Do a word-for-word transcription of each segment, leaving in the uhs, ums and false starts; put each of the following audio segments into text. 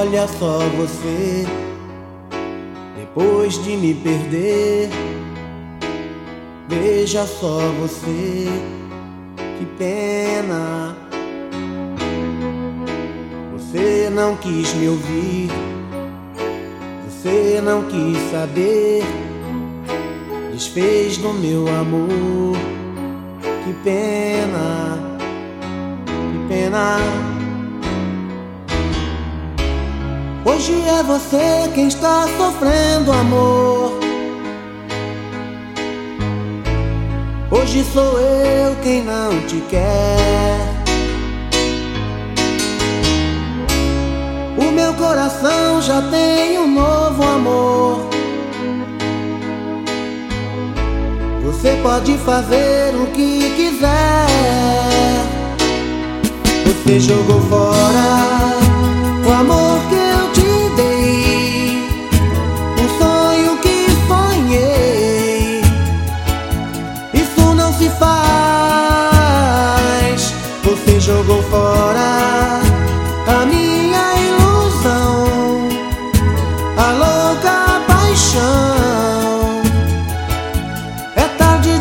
Olha só você, depois de me perder. Veja só você, que pena. Você não quis me ouvir, você não quis saber, desfez do meu amor. Que pena, que pena. Hoje é você quem está sofrendo, amor. Hoje sou eu quem não te quer. O meu coração já tem um novo amor. Você pode fazer o que quiser. Você jogou fora o amor que eu te dei, um sonho que sonhei. Isso não se faz. Você jogou fora a minha ilusão, a louca paixão. É tarde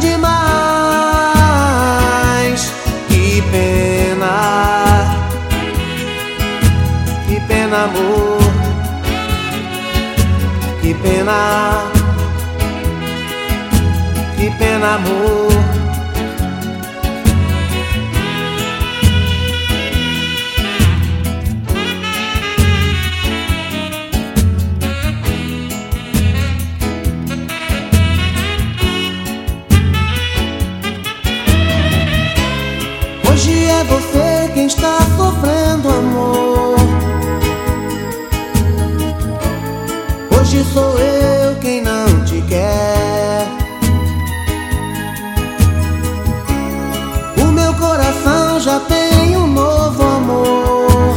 demais. Que pena, que pena, amor. Que pena, que pena, amor. Hoje é você quem está sofrendo, amor. Hoje sou eu quem não te quer. O meu coração já tem um novo amor.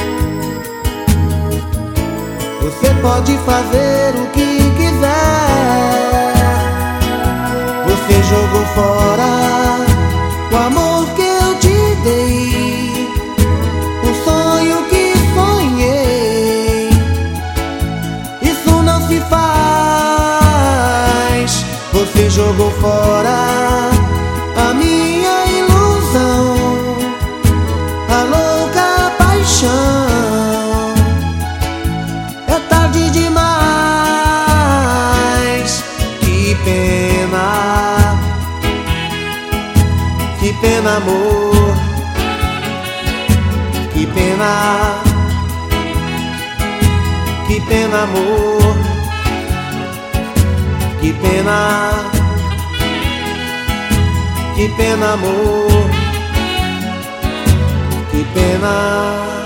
Você pode fazer o que quiser. Você jogou fora o amor que eu te dei, um sonho que sonhei. Isso não se faz. Você jogou fora a minha ilusão, a louca paixão. É tarde demais. Que pena, que pena, amor. Que pena, que pena, amor. Que pena, que pena, amor. Que pena.